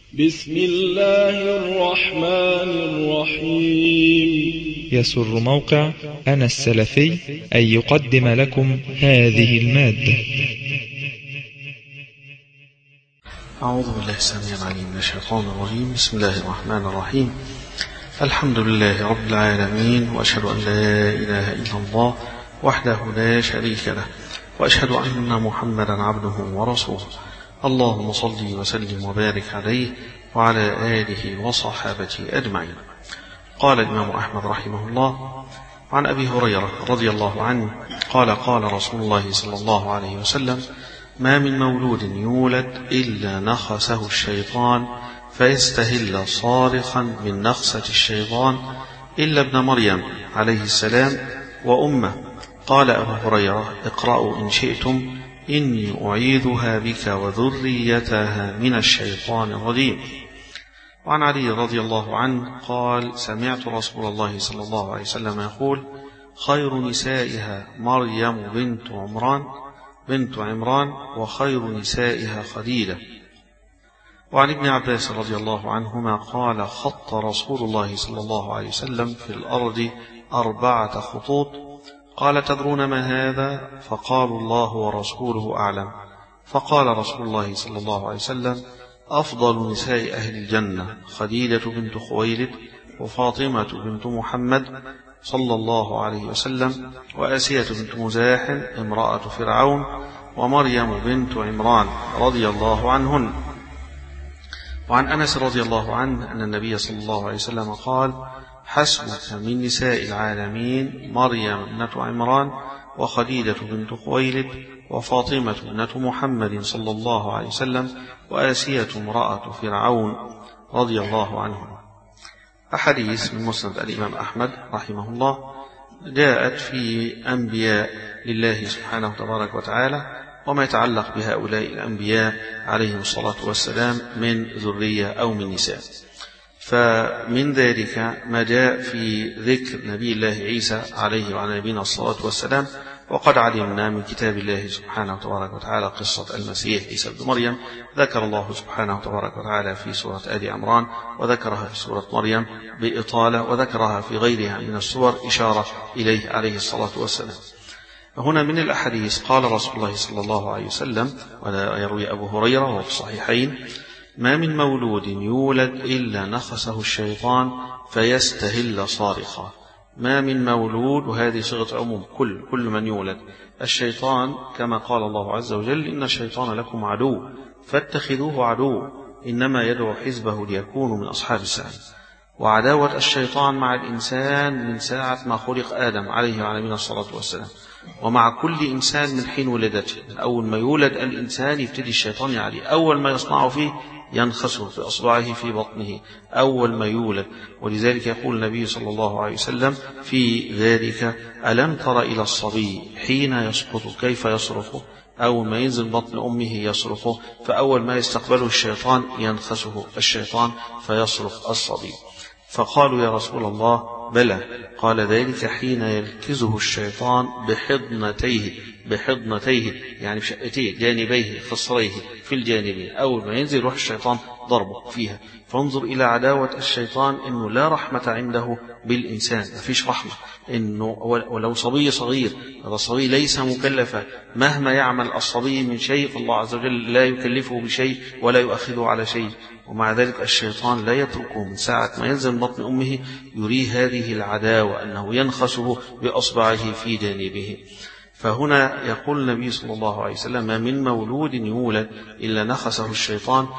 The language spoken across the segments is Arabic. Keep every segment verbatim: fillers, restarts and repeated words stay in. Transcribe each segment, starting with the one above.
بسم الله الرحمن الرحيم. يسر موقع أنا السلفي أن يقدم لكم هذه المادة. أعوذ بالله السميع العليم من الشيطان الرجيم. بسم الله الرحمن الرحيم. الحمد لله رب العالمين، وأشهد أن لا إله إلا الله وحده لا شريك له، وأشهد أن محمدا عبده ورسوله. اللهم صل وسلم وبارك عليه وعلى آله وصحابته أجمعين. قال الإمام أحمد رحمه الله عن أبي هريرة رضي الله عنه قال قال رسول الله صلى الله عليه وسلم: ما من مولود يولد إلا نخسه الشيطان فيستهل صارخا من نخسة الشيطان إلا ابن مريم عليه السلام وأمه. قال أبو هريرة: اقرأوا إن شئتم إني أعيذها بك وذريتها من الشيطان الرجيم. وعن علي رضي الله عنه قال: سمعت رسول الله صلى الله عليه وسلم يقول: خير نسائها مريم بنت عمران بنت عمران وخير نسائها خديجة. وعن ابن عباس رضي الله عنهما قال: خط رسول الله صلى الله عليه وسلم في الأرض أربعة خطوط. قال: تدرون ما هذا؟ فقالوا: الله ورسوله أعلم. فقال رسول الله صلى الله عليه وسلم: أفضل نساء أهل الجنة خديجة بنت خويلد، وفاطمة بنت محمد صلى الله عليه وسلم، وآسية بنت مزاحم امرأة فرعون، ومريم بنت عمران رضي الله عنهن. وعن أنس رضي الله عنه أن النبي صلى الله عليه وسلم قال: حسبك من نساء العالمين مريم ابنة عمران، وخديجة بنت خويلد، وفاطمة ابنة محمد صلى الله عليه وسلم، وآسية امرأة فرعون رضي الله عنهم. أحاديث من مسند الإمام أحمد رحمه الله جاءت في أنبياء لله سبحانه تبارك وتعالى وما يتعلق بهؤلاء الأنبياء عليهم الصلاة والسلام من ذرية أو من نساء. فمن ذلك ما جاء في ذكر نبي الله عيسى عليه وعلى نبينا الصلاة والسلام. وقد علمنا من كتاب الله سبحانه تبارك وتعالى قصة المسيح عيسى بن مريم، ذكر الله سبحانه تبارك وتعالى في سورة آل عمران، وذكرها في سورة مريم بإطالة، وذكرها في غيرها من السور إشارة إليه عليه الصلاة والسلام. هنا من الأحاديث قال رسول الله صلى الله عليه وسلم، ولا يروي أبو هريرة وهو في الصحيحين: ما من مولود يولد إلا نخسه الشيطان فيستهل صارخا. ما من مولود، وهذه صيغة عموم، كل كل من يولد. الشيطان كما قال الله عز وجل: إن الشيطان لكم عدو فاتخذوه عدو إنما يدعو حزبه ليكونوا من أصحاب السعير. وعداوة الشيطان مع الإنسان من ساعة ما خلق آدم عليه وعلى نبينا الصلاة والسلام، ومع كل إنسان من حين ولدته. من أول ما يولد الإنسان يبتدي الشيطان عليه، أول ما يصنع فيه ينخسه في أصبعه في بطنه أول ما يولد. ولذلك يقول النبي صلى الله عليه وسلم في ذلك: ألم تر إلى الصبي حين يسقط كيف يصرخ؟ أول ما ينزل بطن أمه يصرخ، فأول ما يستقبله الشيطان ينخسه الشيطان فيصرخ الصبي. فقالوا: يا رسول الله بلى. قال: ذلك حين يلكزه الشيطان بحضنتيه بحضنتيه يعني بشقتيه جانبيه خصريه في الجانبين. أول ما ينزل روح الشيطان ضربه فيها. فانظر إلى عداوة الشيطان، إنه لا رحمة عنده بالإنسان، ما فيش رحمة. إنه ولو صبي صغير، هذا الصبي ليس مكلفا، مهما يعمل الصبي من شيء فالله عز وجل لا يكلفه بشيء ولا يؤخذه على شيء. ومع ذلك الشيطان لا يتركه، من ساعة ما ينزل من بطن أمه يريه هذه العداوة، أنه ينخسه بأصبعه في جانبه. فهنا يقول النبي صلى الله عليه وسلم: ما من مولود يولد إلا نخسه الشيطان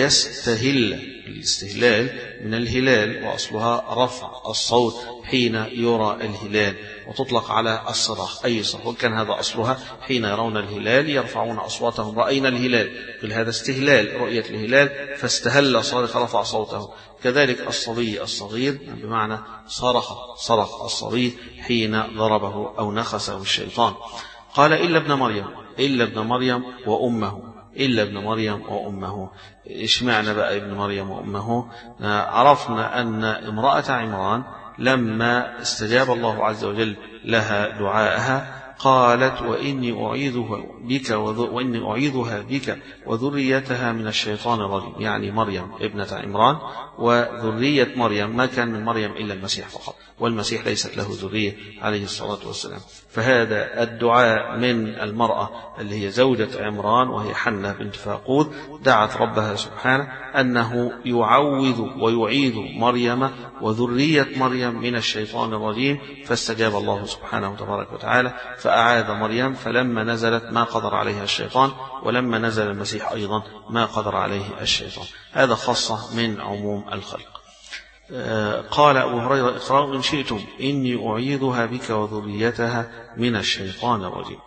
فيستهل. الاستهلال من الهلال، وأصلها رفع الصوت حين يرى الهلال، وتطلق على الصراخ أي صراخ. وكان هذا أصلها حين يرون الهلال يرفعون أصواتهم: رأينا الهلال. قل هذا استهلال، رؤية الهلال، فاستهل صارخ رفع صوته. كذلك الصبي الصغير بمعنى صرخ صرخ الصبي حين ضربه أو نخسه الشيطان. قال: إلا ابن مريم إلا ابن مريم وأمه إلا ابن مريم وأمه. إيش معنى بقى ابن مريم وأمه؟ عرفنا أن امرأة عمران لما استجاب الله عز وجل لها دعاءها قالت وإني أعيذها بك وإني أعيذها بك وذريتها من الشيطان الرجيم، يعني مريم ابنة عمران وذرية مريم، ما كان من مريم إلا المسيح فقط، والمسيح ليست له ذرية عليه الصلاة والسلام. فهذا الدعاء من المرأة اللي هي زوجة عمران وهي حنة بنت فاقود، دعت ربها سبحانه أنه يعوذ ويعيذ مريم وذرية مريم من الشيطان الرجيم، فاستجاب الله سبحانه وتبارك وتعالى فأعاذ مريم، فلما نزلت ما قدر عليها الشيطان، ولما نزل المسيح أيضا ما قدر عليه الشيطان. هذا خاصة من عموم الخلق. قال أبو هريرة اقرأوا إن شئتم إني أعيذها بك وذريتها من الشيطان الرجيم.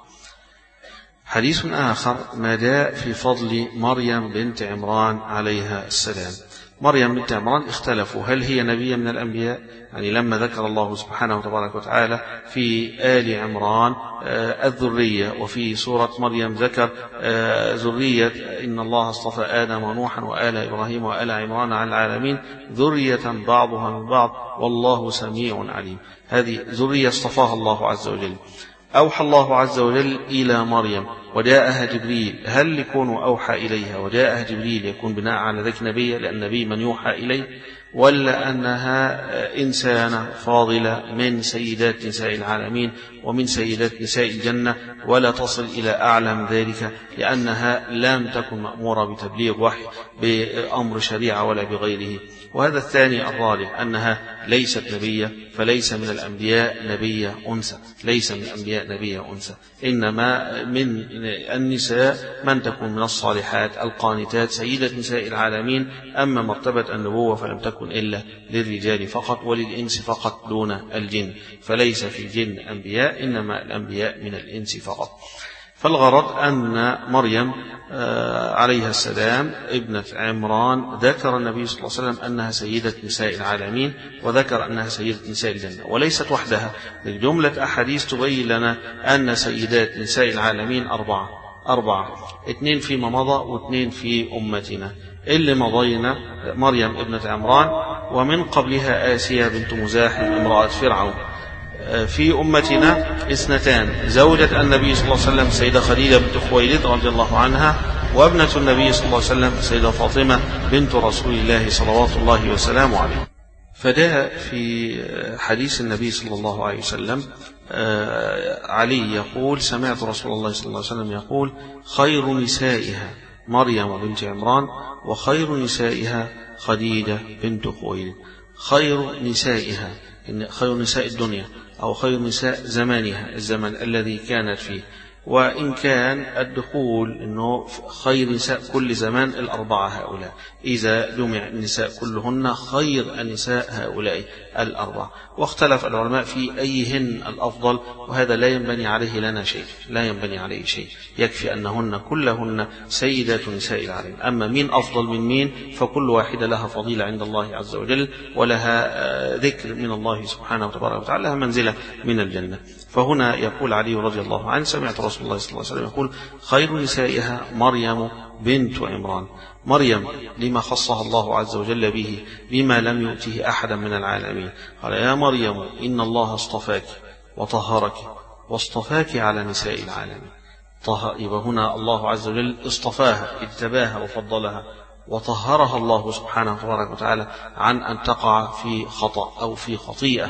حديث آخر ما جاء في فضل مريم بنت عمران عليها السلام. مريم بنت عمران اختلفوا هل هي نبي من الأنبياء، يعني لما ذكر الله سبحانه وتبارك وتعالى في آل عمران الذرية، وفي سورة مريم ذكر ذرية إن الله اصطفى آدم ونوحا وآل إبراهيم وآل عمران على العالمين ذرية بعضها من بعض والله سميع عليم. هذه ذرية اصطفاها الله عز وجل. أوحى الله عز وجل إلى مريم وجاءها جبريل، هل يكون أوحى إليها وجاءها جبريل يكون بناء على ذلك نبي لأن النبي من يوحى إليه، ولا أنها إنسانة فاضلة من سيدات نساء العالمين ومن سيدات نساء الجنة ولا تصل إلى أعلى من ذلك لأنها لم تكن مأمورة بتبليغ وحي بأمر شريعة ولا بغيره. وهذا الثاني الراجح أنها ليست نبية، فليس من الأنبياء نبية أنثى، ليس من الأنبياء نبية أنثى، إنما من النساء من تكون من الصالحات القانتات سيدة نساء العالمين. أما مرتبة النبوة فلم تكن إلا للرجال فقط وللإنس فقط دون الجن، فليس في الجن أنبياء، إنما الأنبياء من الإنس فقط. فالغرض أن مريم عليها السلام ابنة عمران ذكر النبي صلى الله عليه وسلم أنها سيدة نساء العالمين، وذكر أنها سيدة نساء الجنة، وليست وحدها، جملة أحاديث تبين لنا أن سيدات نساء العالمين أربعة أربعة اثنين فيما مضى واثنين في أمتنا. اللي مضينا مريم ابنة عمران، ومن قبلها آسيا بنت مزاحم امرأة فرعون. في أمتنا اثنتان، زوجة النبي صلى الله عليه وسلم سيدة خديجة بنت خويلد رضي الله عنها، وابنة النبي صلى الله عليه وسلم سيدة فاطمة بنت رسول الله صلوات الله وسلامه عليه. فجاء في حديث النبي صلى الله عليه وسلم علي يقول سمعت رسول الله صلى الله عليه وسلم يقول خير نسائها مريم بنت عمران وخير نسائها خديجة بنت خويلد. خير نسائها خير نساء الدنيا أو خير نساء زمانها، الزمن الذي كانت فيه، وإن كان الدخول أنه خير نساء كل زمان الأربعة هؤلاء، إذا جمع النساء كلهن خير النساء هؤلاء الأربعة. واختلف العلماء في أيهن الأفضل، وهذا لا ينبني عليه لنا شيء، لا ينبني عليه شيء، يكفي أنهن كلهن سيدات نساء العالمين. أما مين أفضل من مين فكل واحدة لها فضيلة عند الله عز وجل، ولها ذكر من الله سبحانه وتبارك وتعالى، لها منزلة من الجنة. فهنا يقول علي رضي الله عنه سمعت رسول الله صلى الله عليه وسلم يقول خير نسائها مريم بنت عمران. مريم لما خصها الله عز وجل به بما لم يؤته أحدا من العالمين. قال يا مريم إن الله اصطفاك وطهرك واصطفاك على نساء العالمين. يبقى هنا الله عز وجل اصطفاها، اجتباها وفضلها، وطهرها الله سبحانه وتبارك وتعالى عن أن تقع في خطأ أو في خطيئة،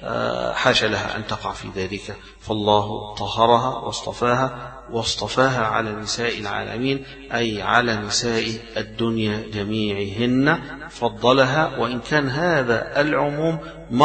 حاشا لها أن تقع في ذلك. فالله طهرها واصطفاها واصطفاها على نساء العالمين، أي على نساء الدنيا جميعهن فضلها، وإن كان هذا العموم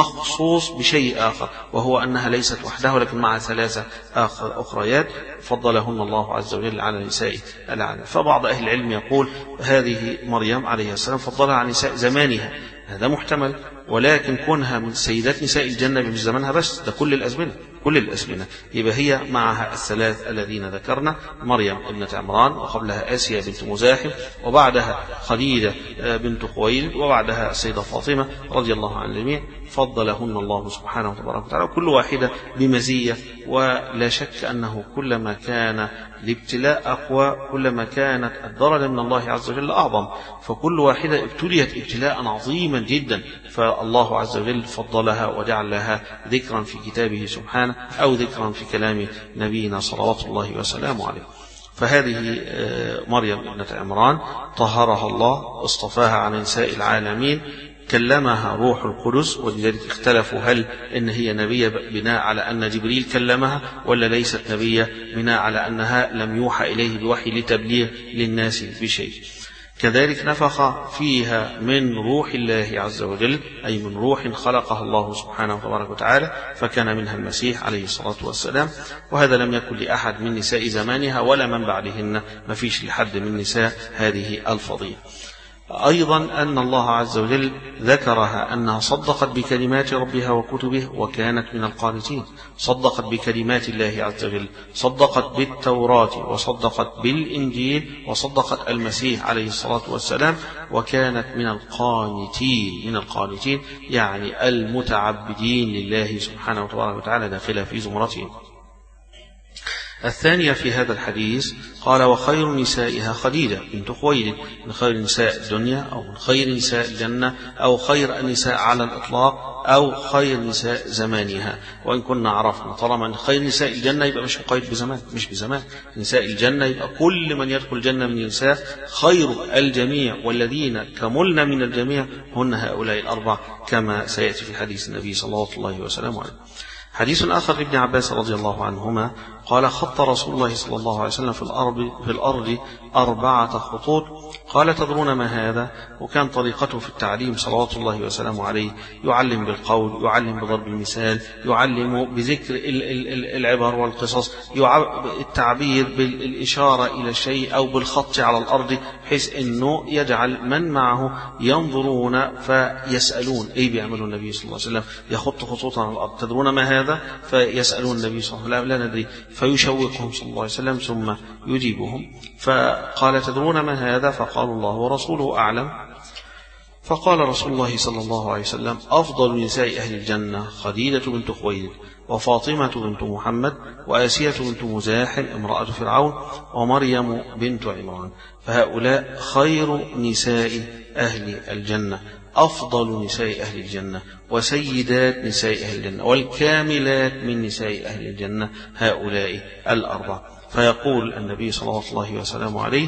مخصوص بشيء آخر، وهو أنها ليست وحدها ولكن مع ثلاثة آخر أخريات فضلهن الله عز وجل على نساء العالم. فبعض أهل العلم يقول هذه مريم عليه السلام فضلها على نساء زمانها، هذا محتمل، ولكن كونها من سيدات نساء الجنة مش زمانها بس، ده كل الأزمنة كل الأزمنة يبقى هي معها الثلاث الذين ذكرنا، مريم ابنة عمران، وقبلها آسيا بنت مزاحم، وبعدها خديجة بنت خويلد، وبعدها السيدة فاطمة رضي الله عن الجميع. فضلهن الله سبحانه وتبارك وتعالى كل واحدة بمزية. ولا شك أنه كلما كان الابتلاء أقوى كلما كانت الدرجة من الله عز وجل أعظم، فكل واحدة ابتليت ابتلاء عظيما جدا، الله عز وجل فضلها وجعل لها ذكرا في كتابه سبحانه أو ذكرا في كلام نبينا صلوات الله وسلامه عليه. فهذه مريم ابنة عمران طهرها الله، اصطفاها عن نساء العالمين، كلمها روح القدس، ولذلك اختلفوا هل إن هي نبية بناء على أن جبريل كلمها ولا ليست نبية بناء على أنها لم يوحى إليه بوحي لتبليغ للناس بشيء. كذلك نفخ فيها من روح الله عز وجل، أي من روح خلقها الله سبحانه وتبارك وتعالى، فكان منها المسيح عليه الصلاة والسلام. وهذا لم يكن لأحد من نساء زمانها ولا من بعدهن، ما فيش لحد من نساء هذه الفضيلة. أيضا أن الله عز وجل ذكرها أنها صدقت بكلمات ربها وكتبه وكانت من القانتين، صدقت بكلمات الله عز وجل، صدقت بالتوراة وصدقت بالإنجيل وصدقت المسيح عليه الصلاة والسلام، وكانت من القانتين. من القانتين يعني المتعبدين لله سبحانه وتعالى داخلة في زمرتهم. الثانية في هذا الحديث قال: وخير نسائها خديجة بنت خويلد، من خير نساء الدنيا أو من خير نساء الجنة أو خير النساء على الإطلاق أو خير نساء زمانها. وإن كنا عرفنا طالما أن خير نساء الجنة يبقى مش مقيد بزمان، مش بزمان. نساء الجنة يبقى كل من يدخل الجنة من النساء خير الجميع، والذين كملن من الجميع هن هؤلاء الأربع كما سيأتي في حديث النبي صلى الله عليه وسلم. حديث آخر لابن عباس رضي الله عنهما قال: خط رسول الله صلى الله عليه وسلم في الأرض, في الأرض أربعة خطوط. قال: تدرون ما هذا؟ وكان طريقته في التعليم صلوات الله وسلامه عليه يعلم بالقول، يعلم بضرب المثال، يعلم بذكر العبر والقصص، التعبير بالإشارة إلى الشيء أو بالخط على الأرض، بحيث أنه يجعل من معه ينظرون فيسألون إيه بيعملوا النبي صلى الله عليه وسلم، يخط خطوطا على الأرض. تدرون ما هذا؟ فيسألون النبي صلى الله عليه وسلم لا ندري، فيشوقهم صلى الله عليه وسلم ثم يجيبهم. فقال: تدرون ما هذا؟ فقالوا: الله ورسوله أعلم. فقال رسول الله صلى الله عليه وسلم: أفضل نساء أهل الجنة خديجة بنت خويلد، وفاطمة بنت محمد، وآسية بنت مزاحم امرأة فرعون، ومريم بنت عمران. فهؤلاء خير نساء أهل الجنة، أفضل نساء أهل الجنة، وسيدات نساء أهل الجنة، والكاملات من نساء أهل الجنة هؤلاء الأربع. فيقول النبي صلى الله عليه وسلم عليه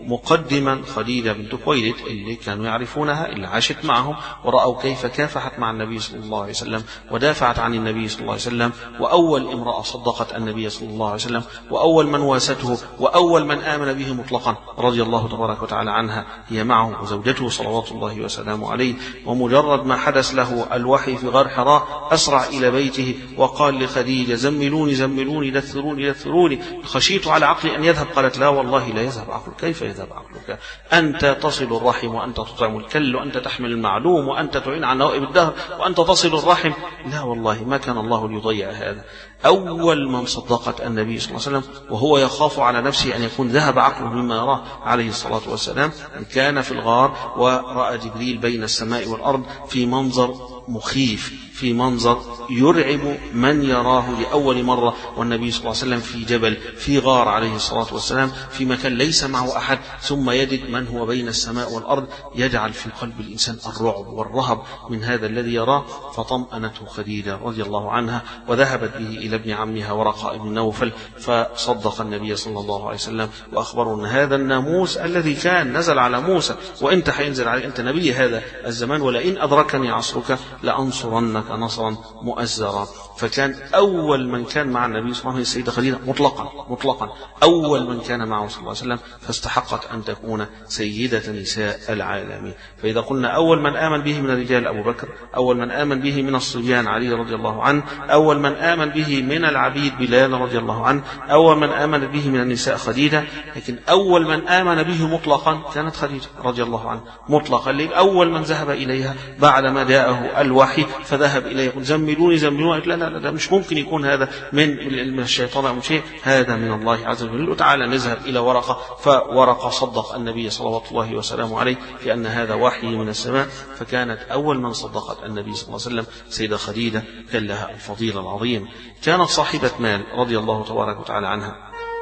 مقدما خديجة بنت خويلد اللي كانوا يعرفونها، اللي عاشت معهم ورأوا كيف كافحت مع النبي صلى الله عليه وسلم ودافعت عن النبي صلى الله عليه وسلم، وأول امرأة صدقت النبي صلى الله عليه وسلم، وأول من واسته، وأول من آمن به مطلقا رضي الله تبارك وتعالى عنها هي معه وزوجته صلوات الله وسلامه عليه. ومجرد ما حدث له الوحي في غار حراء أسرع إلى بيته وقال لخديجة: زملوني زملوني دثروني دثروني، خشيت على عقلي أن يذهب. قالت: لا والله لا يذهب عقلك. كيف يذهب عقلك؟ أنت تصل الرحم، وأنت تطعم الكل، وأنت تحمل المعلوم، وأنت تعين عن نوائب الدهر، وأنت تصل الرحم. لا والله ما كان الله ليضيع هذا. أول من صدقت النبي صلى الله عليه وسلم وهو يخاف على نفسه أن يكون ذهب عقله مما يراه عليه الصلاة والسلام، كان في الغار ورأى جبريل بين السماء والأرض في منظر مخيف، في منظر يرعب من يراه لأول مرة، والنبي صلى الله عليه وسلم في جبل في غار عليه الصلاة والسلام في مكان ليس معه أحد، ثم يجد من هو بين السماء والأرض، يجعل في قلب الإنسان الرعب والرهب من هذا الذي يراه. فطمأنته خديجة رضي الله عنها وذهبت به إلى ابن عمها ورقاء بن نوفل، فصدق النبي صلى الله عليه وسلم وأخبره أن هذا الناموس الذي كان نزل على موسى وأنت حينزل عليك، أنت نبي هذا الزمان، ولئن أدركني عصرك لأنصرنك نصرا مؤزرا. فكان أول من كان مع النبي صلى الله عليه وسلم السيدة خديجة مطلقا مطلقا أول من كان معه صلى الله عليه وسلم، فاستحقت أن تكون سيدة نساء العالمين. فإذا قلنا أول من آمن به من الرجال أبو بكر، أول من آمن به من الصبيان علي رضي الله عنه، أول من آمن به من العبيد بلال رضي الله عنه، أول من آمن به من النساء خديجة، لكن أول من آمن به مطلقا كانت خديجة رضي الله عنها مطلقا. أول من ذهب إليها بعدما جاءه الوحي فذهب إليه يقول: زملوني زملوني، لا لا لا ده مش ممكن يكون هذا من الشيطان أو شيء، هذا من الله عز وجل. وتعالى نذهب إلى ورقة، فورقة صدق النبي صلوات الله وسلامه عليه في أن هذا وحي من السماء، فكانت أول من صدقت النبي صلى الله عليه وسلم سيدة خديجة، كان لها الفضيلة العظيم. كانت صاحبة مال رضي الله تبارك وتعالى عنها،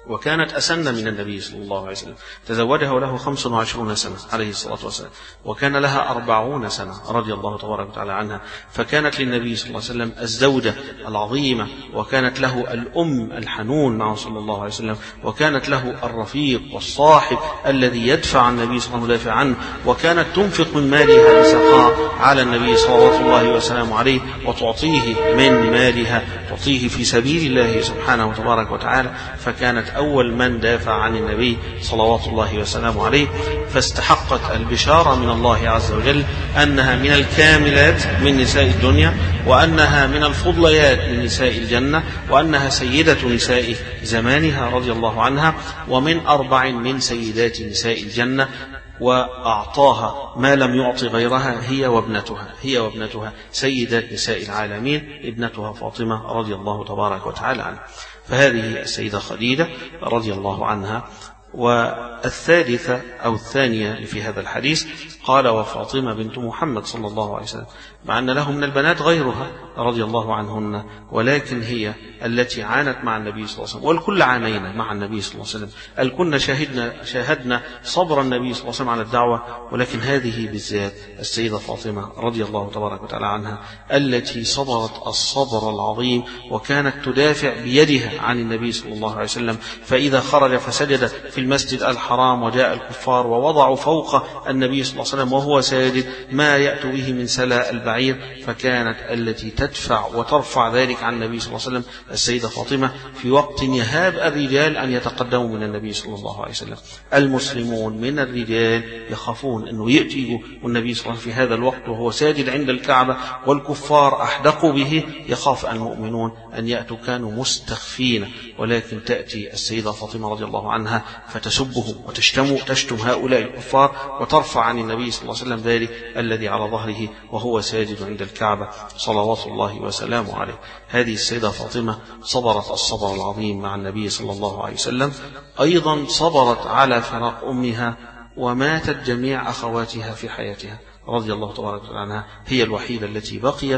وكانت أسن من النبي صلى الله عليه وسلم، تزوجها وله خمس وعشرون سنة عليه الصلاة والسلام، وكان لها أربعون سنة رضي الله تبارك وتعالى عنها، فكانت للنبي صلى الله عليه وسلم الزوجة العظيمة، وكانت له الأم الحنون معه صلى الله عليه وسلم، وكانت له الرفيق والصاحب الذي يدفع عن النبي صلى الله عليه وسلم عنه، وكانت تنفق من مالها بسخاء على النبي صلى الله وسلم عليه، وتعطيه من مالها تعطيه في سبيل الله سبحانه وتبارك وتعالى، فكانت أول من دافع عن النبي صلوات الله وسلامه عليه، فاستحقت البشارة من الله عز وجل أنها من الكاملات من نساء الدنيا، وأنها من الفضليات من نساء الجنة، وأنها سيدة نساء زمانها رضي الله عنها، ومن أربع من سيدات نساء الجنة، وأعطاها ما لم يعطي غيرها هي وابنتها هي وابنتها سيدات نساء العالمين، ابنتها فاطمة رضي الله تبارك وتعالى عنها. فهذه السيدة خديجة رضي الله عنها. والثالثة أو الثانية في هذا الحديث قال وفاطمة بنت محمد صلى الله عليه وسلم، مع أن له من البنات غيرها رضي الله عنهن، ولكن هي التي عانت مع النبي صلى الله عليه وسلم، والكل عانينا مع النبي صلى الله عليه وسلم، الكل شاهدنا شاهدنا صبر النبي صلى الله عليه وسلم على الدعوة، ولكن هذه بالذات السيدة فاطمة رضي الله تبارك وتعالى عنها التي صبرت الصبر العظيم، وكانت تدافع بيدها عن النبي صلى الله عليه وسلم، فإذا خرج فسجد في المسجد الحرام وجاء الكفار ووضعوا فوق النبي صلى الله عليه وسلم وهو ساجد ما يأتوا به من سلاء البعير، فكانت التي تدفع وترفع ذلك عن النبي صلى الله عليه وسلم السيدة فاطمة في وقت يهاب الرجال أن يتقدموا من النبي صلى الله عليه وسلم. المسلمون من الرجال يخافون أنه يأتوا النبي صلى الله عليه وسلم في هذا الوقت وهو ساجد عند الكعبة، والكفار أحدقوا به، يخاف المؤمنون أن يأتوا كانوا مستخفين، ولكن تأتي السيدة فاطمة رضي الله عنها فتسبهم وتشتم تشتم هؤلاء الكفار، وترفع عن النبي صلى الله عليه وسلم ذلك الذي على ظهره وهو ساجد عند الكعبة صلوات الله وسلامه عليه. هذه السيدة فاطمة صبرت الصبر العظيم مع النبي صلى الله عليه وسلم، أيضا صبرت على فراق أمها، وماتت جميع أخواتها في حياتها رضي الله تبارك وتعالى عنها، هي الوحيدة التي بقيت،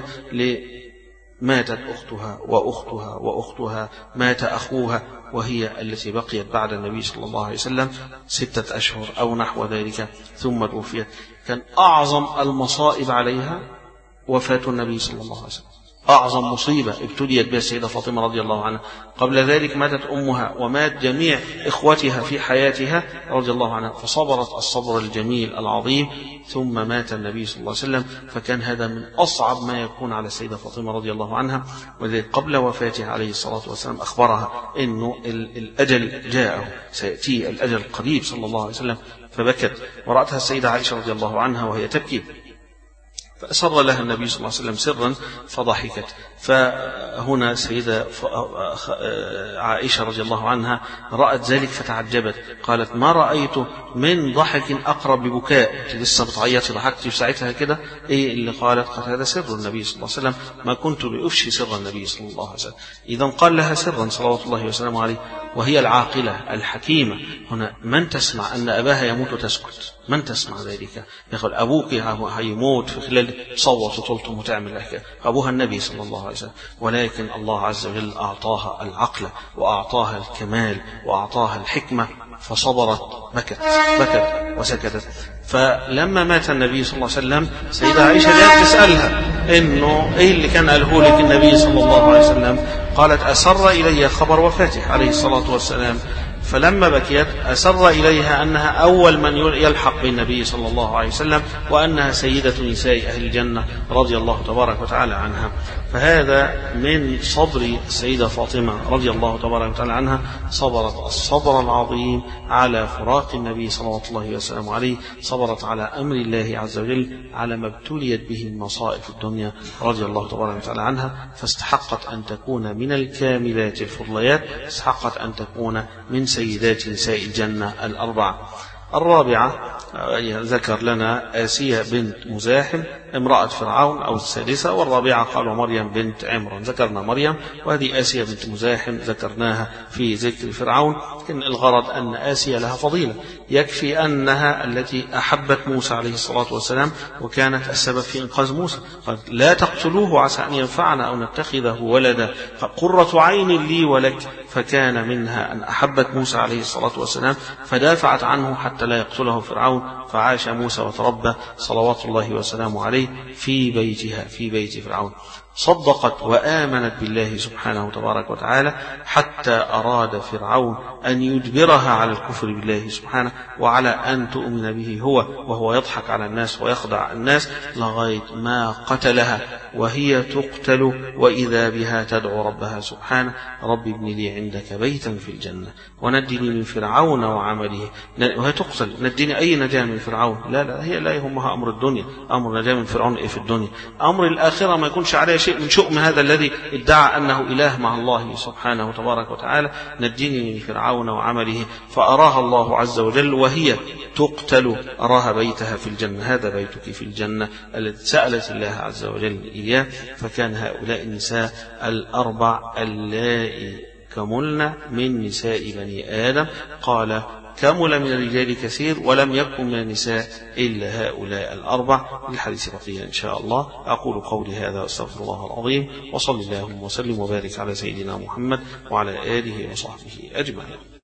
ماتت أختها وأختها وأختها، مات أخوها، وهي التي بقيت بعد النبي صلى الله عليه وسلم ستة أشهر أو نحو ذلك ثم توفيت. كان أعظم المصائب عليها وفاة النبي صلى الله عليه وسلم، أعظم مصيبة ابتليت بها السيدة فاطمة رضي الله عنها. قبل ذلك ماتت أمها ومات جميع إخوتها في حياتها رضي الله عنها، فصبرت الصبر الجميل العظيم، ثم مات النبي صلى الله عليه وسلم، فكان هذا من أصعب ما يكون على السيدة فاطمة رضي الله عنها. وذلك قبل وفاته عليه الصلاة والسلام أخبرها أنه الأجل جاءه، سيأتي الأجل قريب صلى الله عليه وسلم، فبكت، ورأتها السيدة عائشة رضي الله عنها وهي تبكي، فأسر لها النبي صلى الله عليه وسلم سرا فضحكت. فهنا سيدة عائشة رضي الله عنها رأت ذلك فتعجبت، قالت ما رأيت من ضحك أقرب لبكاء، لسه بتعيطي ضحكتي في ساعتها كده، إيه اللي قالت؟ قالت هذا سر النبي صلى الله عليه وسلم، ما كنت لأفشي سر النبي صلى الله عليه وسلم. إذن قال لها سرا صلوات الله وسلامه عليه، وهي العاقلة الحكيمة. هنا من تسمع أن أباها يموت تسكت؟ من تسمع ذلك؟ يقول أبوك هيموت في خلال صوت وطلتم وتعمل أحكام، أبوها النبي صلى الله عليه وسلم، ولكن الله عز وجل أعطاها العقل وأعطاها الكمال وأعطاها الحكمة، فصبرت، بكت بكت وسكتت. فلما مات النبي صلى الله عليه وسلم سيدة عائشة جاءت تسألها إنه إيه اللي كان قاله لك النبي صلى الله عليه وسلم؟ قالت أسر إلي خبر وفاته عليه الصلاة والسلام. فلما بكيت أسر إليها أنها أول من يلحق بالنبي صلى الله عليه وسلم، وأنها سيدة نساء أهل الجنة رضي الله تبارك وتعالى عنها. فهذا من صبر السيدة فاطمة رضي الله تبارك وتعالى عنها، صبرت الصبر العظيم على فراق النبي صلى الله عليه وسلم عليه، صبرت على أمر الله عز وجل، على ما ابتليت به المصائب في الدنيا رضي الله تبارك وتعالى عنها، فاستحقت أن تكون من الكاملات الفضليات، استحقت أن تكون من سيدات نساء الجنة الأربعة. الرابعة ذكر لنا آسية بنت مزاحم امرأة فرعون أو السادسة، والرابعة قالوا مريم بنت عمران. ذكرنا مريم، وهذه آسية بنت مزاحم ذكرناها في ذكر فرعون، لكن الغرض أن آسية لها فضيلة، يكفي أنها التي أحبت موسى عليه الصلاة والسلام وكانت السبب في إنقاذ موسى. قال لا تقتلوه عسى أن ينفعنا أو نتخذه ولدا قرة عين لي ولك، فكان منها أن أحبت موسى عليه الصلاة والسلام فدافعت عنه حتى لا يقتله فرعون، فعاش موسى وتربى صلوات الله وسلامه عليه في بيتها في بيت فرعون. صدقت وآمنت بالله سبحانه تبارك وتعالى حتى أراد فرعون أن يجبرها على الكفر بالله سبحانه وعلى أن تؤمن به هو، وهو يضحك على الناس ويخدع الناس لغاية ما قتلها وهي تقتل، وإذا بها تدعو ربها سبحانه رب ابن لي عندك بيتا في الجنة ونجني من فرعون وعمله. وهي تقتل، نجني أي نجاة من فرعون؟ لا لا، هي لا يهمها أمر الدنيا، أمر نجاة من فرعون إيه في الدنيا؟ أمر الآخرة ما يكونش عليه شيء من شؤم هذا الذي ادعى أنه إله مع الله سبحانه تبارك وتعالى. نجني من فرعون وعمله، فأراها الله عز وجل وهي تقتل، أراها بيتها في الجنة، هذا بيتك في الجنة الذي سألت الله عز وجل إياه. فكان هؤلاء النساء الأربع اللائي كملن من نساء بني آدم. قال كمل من الرجال كثير ولم يكن من النساء إلا هؤلاء الأربع. للحديث بقية إن شاء الله. أقول قولي هذا واستغفر الله العظيم، وصلى اللهم وسلم وبارك على سيدنا محمد وعلى آله وصحبه أجمعين.